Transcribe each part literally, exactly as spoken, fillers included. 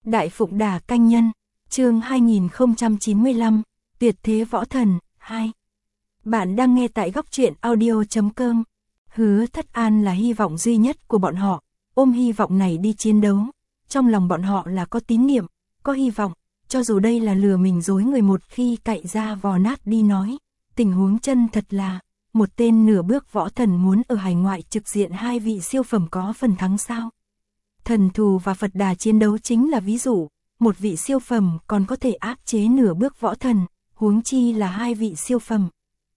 Đại Phụng Đà Canh Nhân, chương hai nghìn không trăm chín mươi lăm, Tuyệt Thế Võ Thần, hai. Bạn đang nghe tại góc truyện audio chấm com. Hứa Thất An là hy vọng duy nhất của bọn họ, ôm hy vọng này đi chiến đấu. Trong lòng bọn họ là có tín niệm, có hy vọng, cho dù đây là lừa mình dối người một khi cạy ra vò nát đi nói. Tình huống chân thật là, một tên nửa bước võ thần muốn ở hải ngoại trực diện hai vị siêu phẩm có phần thắng sao? Thần thù và Phật Đà chiến đấu chính là ví dụ, một vị siêu phẩm còn có thể áp chế nửa bước võ thần, huống chi là hai vị siêu phẩm.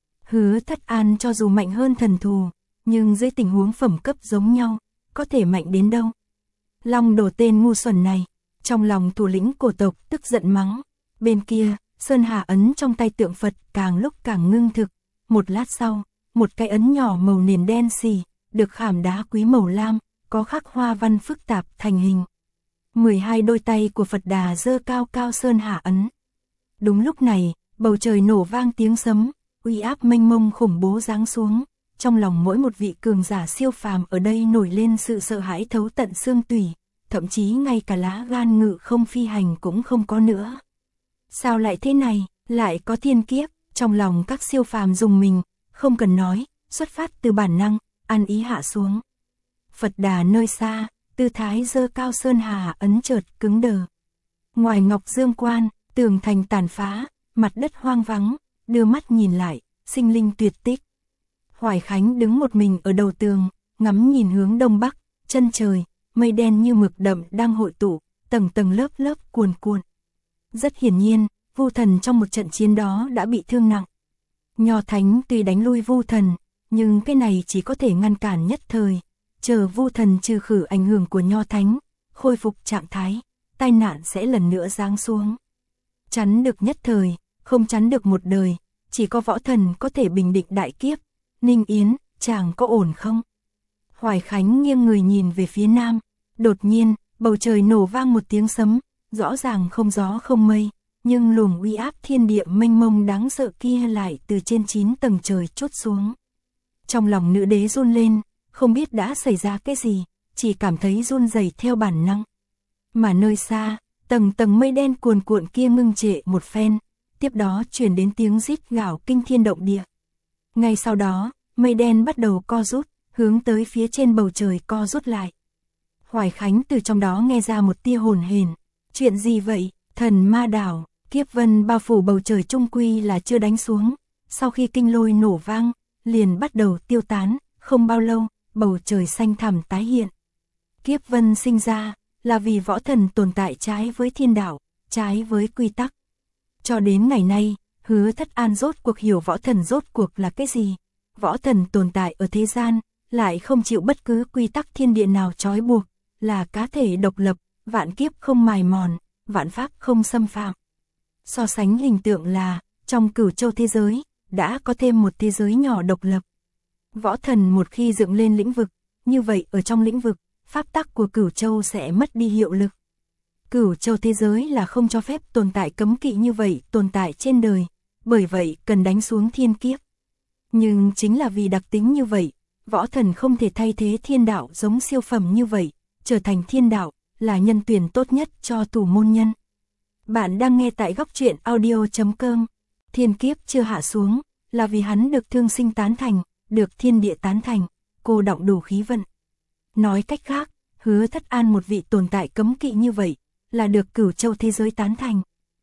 Hứa Thất An cho dù mạnh hơn thần thù, nhưng dưới tình huống phẩm cấp giống nhau, có thể mạnh đến đâu? Long Đồ tên ngu xuẩn này, trong lòng thủ lĩnh cổ tộc tức giận mắng. Bên kia, Sơn Hà ấn trong tay tượng Phật càng lúc càng ngưng thực. Một lát sau, một cái ấn nhỏ màu nền đen xì, được khảm đá quý màu lam, có khắc hoa văn phức tạp thành hình. mười hai đôi tay của Phật Đà giơ cao cao Sơn Hà ấn. Đúng lúc này, bầu trời nổ vang tiếng sấm, uy áp mênh mông khủng bố giáng xuống. Trong lòng mỗi một vị cường giả siêu phàm ở đây nổi lên sự sợ hãi thấu tận xương tủy, thậm chí ngay cả lá gan ngự không phi hành cũng không có nữa. Sao lại thế này, lại có thiên kiếp, trong lòng các siêu phàm dùng mình, không cần nói, xuất phát từ bản năng, ăn ý hạ xuống. Phật Đà nơi xa, tư thái giơ cao Sơn Hà ấn chợt cứng đờ. Ngoài Ngọc Dương Quan, tường thành tàn phá, mặt đất hoang vắng, đưa mắt nhìn lại, sinh linh tuyệt tích. Hoài Khánh đứng một mình ở đầu tường, ngắm nhìn hướng đông bắc, chân trời, mây đen như mực đậm đang hội tụ, tầng tầng lớp lớp cuồn cuộn. Rất hiển nhiên, Vu Thần trong một trận chiến đó đã bị thương nặng. Nho Thánh tuy đánh lui Vu Thần, nhưng cái này chỉ có thể ngăn cản nhất thời, chờ Vu Thần trừ khử ảnh hưởng của Nho Thánh, khôi phục trạng thái, tai nạn sẽ lần nữa giáng xuống. Chắn được nhất thời, không chắn được một đời, chỉ có võ thần có thể bình định đại kiếp. Ninh Yến, chàng có ổn không? Hoài Khánh nghiêng người nhìn về phía nam, đột nhiên, bầu trời nổ vang một tiếng sấm, rõ ràng không gió không mây, nhưng luồng uy áp thiên địa mênh mông đáng sợ kia lại từ trên chín tầng trời trút xuống. Trong lòng nữ đế run lên, không biết đã xảy ra cái gì, chỉ cảm thấy run rẩy theo bản năng. Mà nơi xa, tầng tầng mây đen cuồn cuộn kia ngưng trệ một phen, tiếp đó truyền đến tiếng rít gào kinh thiên động địa. Ngay sau đó, mây đen bắt đầu co rút, hướng tới phía trên bầu trời co rút lại. Hoài Khánh từ trong đó nghe ra một tia hồn hển. Chuyện gì vậy? Thần Ma Đảo, kiếp vân bao phủ bầu trời trung quy là chưa đánh xuống. Sau khi kinh lôi nổ vang, liền bắt đầu tiêu tán, không bao lâu, bầu trời xanh thẳm tái hiện. Kiếp vân sinh ra, là vì võ thần tồn tại trái với thiên đạo, trái với quy tắc. Cho đến ngày nay, Hứa Thất An rốt cuộc hiểu võ thần rốt cuộc là cái gì. Võ thần tồn tại ở thế gian, lại không chịu bất cứ quy tắc thiên địa nào trói buộc, là cá thể độc lập, vạn kiếp không mài mòn, vạn pháp không xâm phạm. So sánh hình tượng là, trong cửu châu thế giới, đã có thêm một thế giới nhỏ độc lập. Võ thần một khi dựng lên lĩnh vực, như vậy ở trong lĩnh vực, pháp tắc của cửu châu sẽ mất đi hiệu lực. Cửu châu thế giới là không cho phép tồn tại cấm kỵ như vậy tồn tại trên đời, bởi vậy cần đánh xuống thiên kiếp. Nhưng chính là vì đặc tính như vậy, võ thần không thể thay thế thiên đạo giống siêu phẩm như vậy, trở thành thiên đạo, là nhân tuyển tốt nhất cho tù môn nhân. Bạn đang nghe tại góc truyện audio chấm com. Thiên kiếp chưa hạ xuống, là vì hắn được thương sinh tán thành, được thiên địa tán thành, cô đọng đủ khí vận. Nói cách khác, Hứa Thất An một vị tồn tại cấm kỵ như vậy, là được cửu châu thế giới tán thành.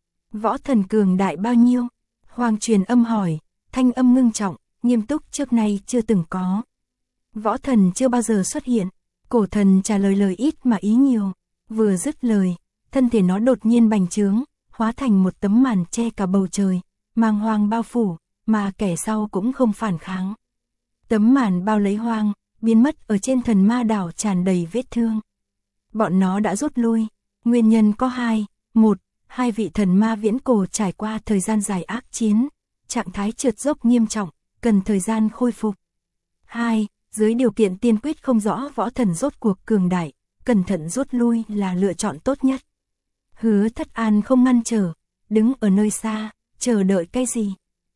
Võ thần cường đại bao nhiêu? Hoàng Truyền Âm hỏi, thanh âm ngưng trọng, nghiêm túc trước nay chưa từng có. Võ thần chưa bao giờ xuất hiện. Cổ thần trả lời lời ít mà ý nhiều. Vừa dứt lời, thân thể nó đột nhiên bành trướng, hóa thành một tấm màn che cả bầu trời, mang hoang bao phủ, mà kẻ sau cũng không phản kháng. Tấm màn bao lấy hoang, biến mất ở trên thần ma đảo tràn đầy vết thương. Bọn nó đã rút lui. Nguyên nhân có hai. Một, hai vị thần ma viễn cổ trải qua thời gian dài ác chiến, trạng thái trượt dốc nghiêm trọng, cần thời gian khôi phục. Hai, dưới điều kiện tiên quyết không rõ võ thần rốt cuộc cường đại, cẩn thận rút lui là lựa chọn tốt nhất. Hứa Thất An không ngăn trở, đứng ở nơi xa, chờ đợi cái gì.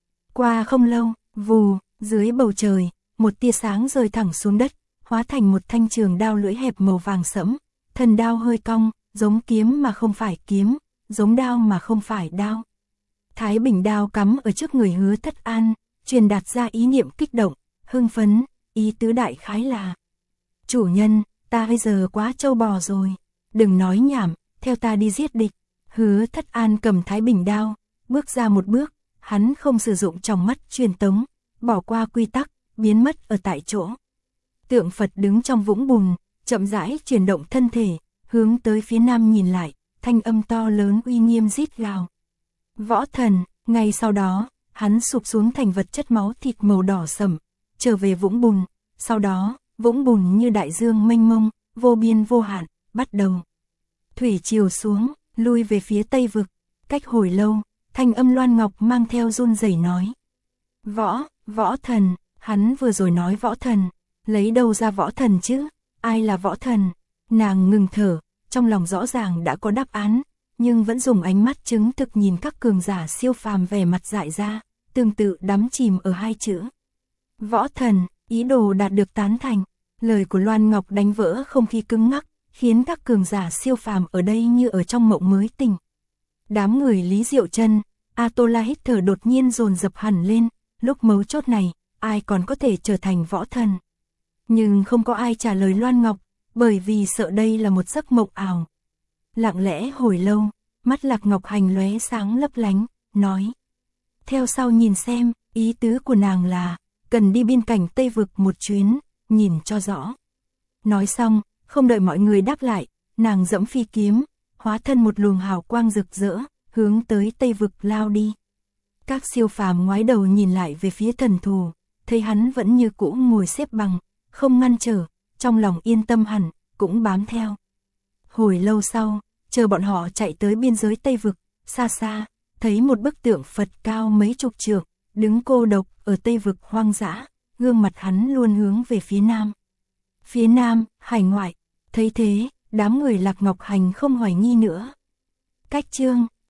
Qua không lâu, vù, dưới bầu trời, một tia sáng rơi thẳng xuống đất, hóa thành một thanh trường đao lưỡi hẹp màu vàng sẫm, thân đao hơi cong, giống kiếm mà không phải kiếm, giống đao mà không phải đao. Thái Bình đao cắm ở trước người Hứa Thất An, truyền đạt ra ý niệm kích động, hưng phấn, ý tứ đại khái là: chủ nhân, ta bây giờ quá trâu bò rồi, đừng nói nhảm, theo ta đi giết địch. Hứa Thất An cầm Thái Bình đao, bước ra một bước, hắn không sử dụng tròng mắt truyền tống, bỏ qua quy tắc, biến mất ở tại chỗ. Tượng Phật đứng trong vũng bùn, chậm rãi chuyển động thân thể, hướng tới phía nam nhìn lại, thanh âm to lớn uy nghiêm rít gào. Võ thần, ngay sau đó, hắn sụp xuống thành vật chất máu thịt màu đỏ sẫm, trở về vũng bùn, sau đó, vũng bùn như đại dương mênh mông, vô biên vô hạn, bắt đầu. Thủy triều xuống, lui về phía tây vực, cách hồi lâu, thanh âm Loan Ngọc mang theo run rẩy nói. Võ, võ thần, hắn vừa rồi nói võ thần, lấy đâu ra võ thần chứ, ai là võ thần? Nàng ngừng thở, trong lòng rõ ràng đã có đáp án, nhưng vẫn dùng ánh mắt chứng thực nhìn các cường giả siêu phàm vẻ mặt dại ra, tương tự đắm chìm ở hai chữ. Võ thần, ý đồ đạt được tán thành, lời của Loan Ngọc đánh vỡ không khí cứng ngắc, khiến các cường giả siêu phàm ở đây như ở trong mộng mới tỉnh. Đám người Lý Diệu Trân, Atola hít thở đột nhiên dồn dập hẳn lên, lúc mấu chốt này, ai còn có thể trở thành võ thần. Nhưng không có ai trả lời Loan Ngọc, bởi vì sợ đây là một giấc mộng ảo. Lặng lẽ hồi lâu, mắt Lạc Ngọc Hành lóe sáng lấp lánh, nói. Theo sau nhìn xem, ý tứ của nàng là, cần đi biên cảnh Tây Vực một chuyến, nhìn cho rõ. Nói xong, không đợi mọi người đáp lại, nàng dẫm phi kiếm, hóa thân một luồng hào quang rực rỡ, hướng tới Tây Vực lao đi. Các siêu phàm ngoái đầu nhìn lại về phía thần thù, thấy hắn vẫn như cũ ngồi xếp bằng, không ngăn trở, trong lòng yên tâm hẳn, cũng bám theo. Hồi lâu sau, chờ bọn họ chạy tới biên giới Tây Vực, xa xa, thấy một bức tượng Phật cao mấy chục trượng, đứng cô độc ở Tây Vực hoang dã, gương mặt hắn luôn hướng về phía nam. Phía nam, hải ngoại, thấy thế, đám người Lạc Ngọc Hành không hoài nghi nữa. Cách chương